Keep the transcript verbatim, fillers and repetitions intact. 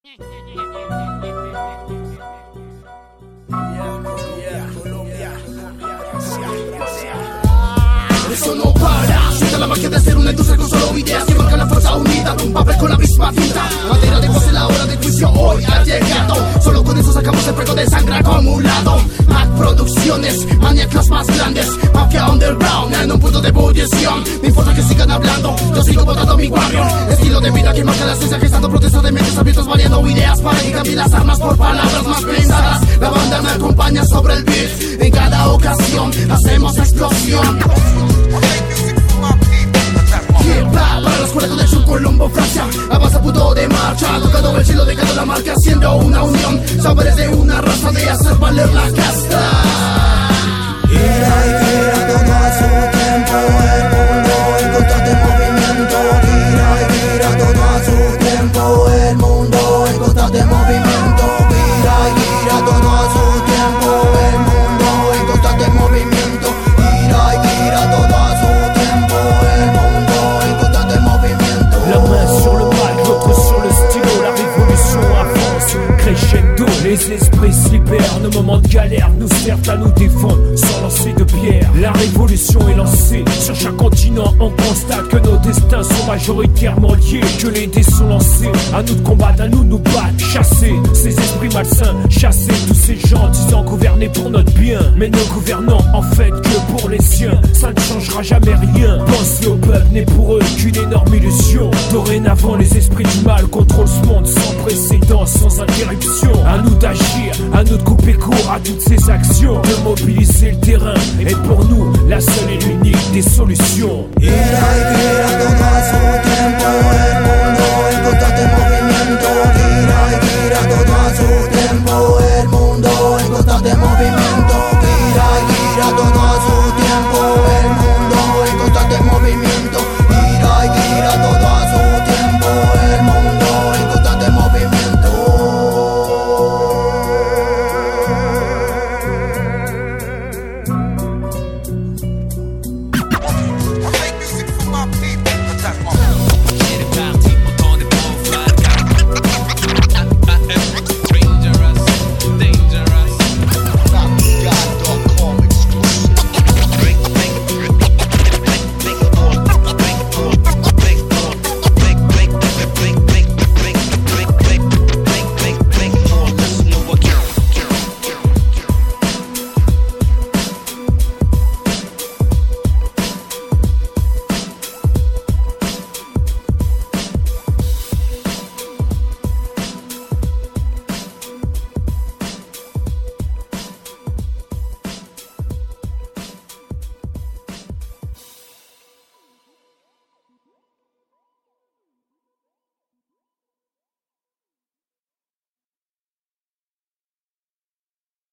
Eso no para, sienta la magia de hacer una industria con solo ideas que marcan la fuerza unida de un papel con la misma tinta. Madera de voz en la hora del juicio hoy ha llegado. Solo con eso sacamos el fuego de sangre acumulado. Mac Producciones, maníacos más grandes, mafia underground en un punto de ebullición. Me importa que sigan hablando, yo sigo votando mi warrior. Estilo de vida que marca la esencia, gestando protestas de mentes abiertos, variando ideas para que cambien las armas por palabras más pensadas. La banda me acompaña sobre el beat, en cada ocasión hacemos explosión. Para los cuartos del sur, Colombo, Francia, avanza punto de marcha, tocando el cielo, dejando la marca, haciendo una unión, saberes de una raza, de hacer valer la casta. Gira y gira todo a su tiempo, el mundo en constante movimiento. Gira y gira todo a su tiempo, el mundo en constante movimiento. Gira y gira todo a su tiempo, el mundo en constante movimiento. Gira y gira todo a su tiempo, el mundo en constante movimiento. La main sur le mic, l'autre sur le stylo, la révolution avance, crescendo. Les esprits se libèrent, nos moments de galère nous servent à nous défendre sans lancer de pierre. La révolution est lancée, sur chaque continent on constate que nos destins sont majoritairement liés. Que les dés sont lancés, à nous de combattre, à nous de nous battre. Chasser ces esprits malsains, chasser tous ces gens disant gouverner pour notre bien. Mais nos gouvernants en fait que pour les siens, ça ne changera jamais rien. Penser au peuple n'est pour eux qu'une énorme illusion. Dorénavant les esprits du mal contrôlent ce monde sans précédent, sans interruption. À nous d'agir, à nous de couper court à toutes ces actions, de mobiliser le terrain est pour nous la seule et l'unique des solutions. Gira y